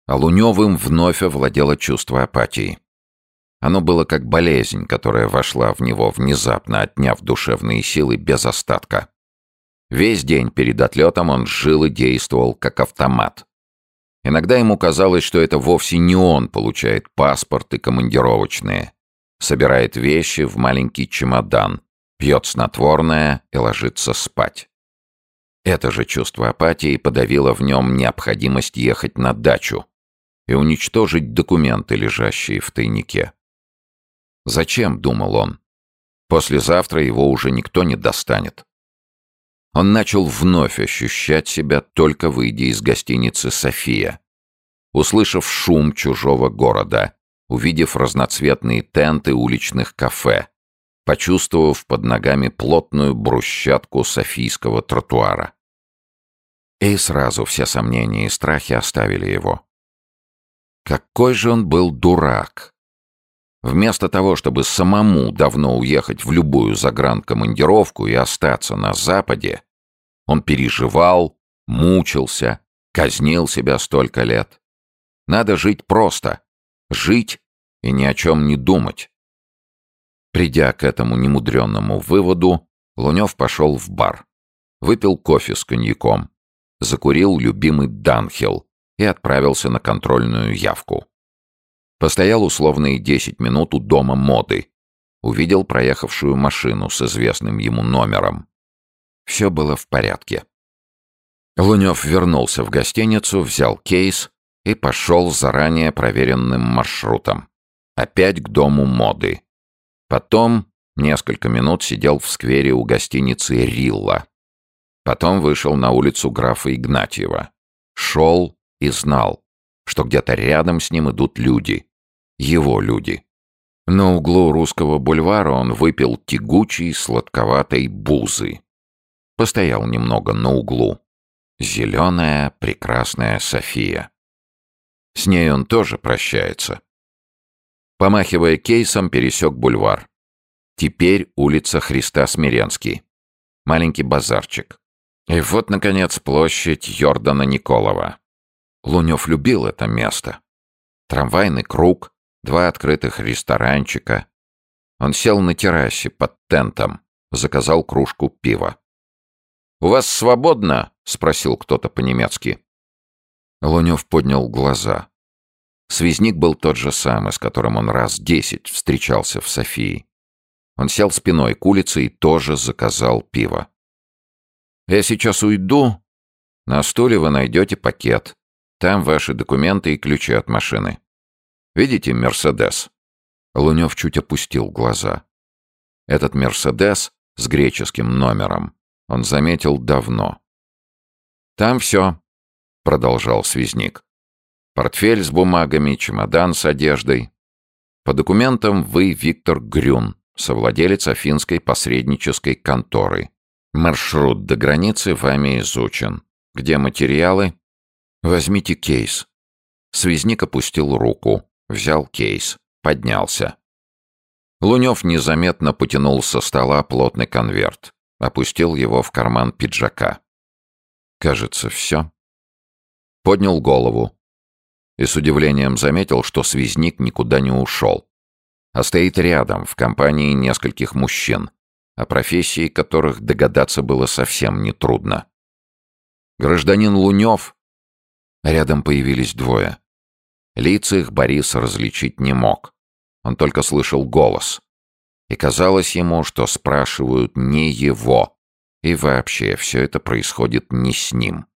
А Лунёвым вновь овладело чувство апатии. Оно было как болезнь, которая вошла в него внезапно, отняв душевные силы без остатка. Весь день перед отлетом он жил и действовал как автомат. Иногда ему казалось, что это вовсе не он получает паспорт и командировочные, собирает вещи в маленький чемодан, пьет снотворное и ложится спать. Это же чувство апатии подавило в нем необходимость ехать на дачу и уничтожить документы, лежащие в тайнике. Зачем, думал он, послезавтра его уже никто не достанет. Он начал вновь ощущать себя, только выйдя из гостиницы «София», услышав шум чужого города, увидев разноцветные тенты уличных кафе, почувствовав под ногами плотную брусчатку софийского тротуара. И сразу все сомнения и страхи оставили его. Какой же он был дурак! Вместо того, чтобы самому давно уехать в любую загранкомандировку и остаться на Западе, он переживал, мучился, казнил себя столько лет. Надо жить просто, жить и ни о чем не думать. Придя к этому немудренному выводу, Лунёв пошел в бар, выпил кофе с коньяком, закурил любимый Данхил и отправился на контрольную явку. Постоял условные 10 минут у дома моды. Увидел проехавшую машину с известным ему номером. Все было в порядке. Лунёв вернулся в гостиницу, взял кейс и пошел заранее проверенным маршрутом. Опять к дому моды. Потом несколько минут сидел в сквере у гостиницы «Рилла». Потом вышел на улицу графа Игнатьева. Шел и знал, что где-то рядом с ним идут люди. Его люди. На углу Русского бульвара он выпил тягучей, сладковатой бузы. Постоял немного на углу. Зеленая, прекрасная София. С ней он тоже прощается. Помахивая кейсом, пересек бульвар. Теперь улица Христа Смиренский. Маленький базарчик. И вот, наконец, площадь Йордана Николова. Лунёв любил это место. Трамвайный круг, 2 открытых ресторанчика. Он сел на террасе под тентом, заказал кружку пива. «У вас свободно?» — спросил кто-то по-немецки. Лунёв поднял глаза. Связник был тот же самый, с которым он раз 10 встречался в Софии. Он сел спиной к улице и тоже заказал пиво. «Я сейчас уйду. На стуле вы найдете пакет. Там ваши документы и ключи от машины. Видите «Мерседес»?» Лунёв чуть опустил глаза. Этот «Мерседес» с греческим номером он заметил давно. «Там все», — продолжал связник. «Портфель с бумагами, чемодан с одеждой. По документам вы Виктор Грюн, совладелец афинской посреднической конторы. Маршрут до границы вами изучен. Где материалы? Возьмите кейс». Связник опустил руку, взял кейс, поднялся. Лунёв незаметно потянул со стола плотный конверт, опустил его в карман пиджака. Кажется, все. Поднял голову и с удивлением заметил, что связник никуда не ушел, а стоит рядом в компании нескольких мужчин, о профессии которых догадаться было совсем нетрудно. Гражданин Лунёв. Рядом появились 2. Лица их Борис различить не мог. Он только слышал голос. И казалось ему, что спрашивают не его. И вообще все это происходит не с ним.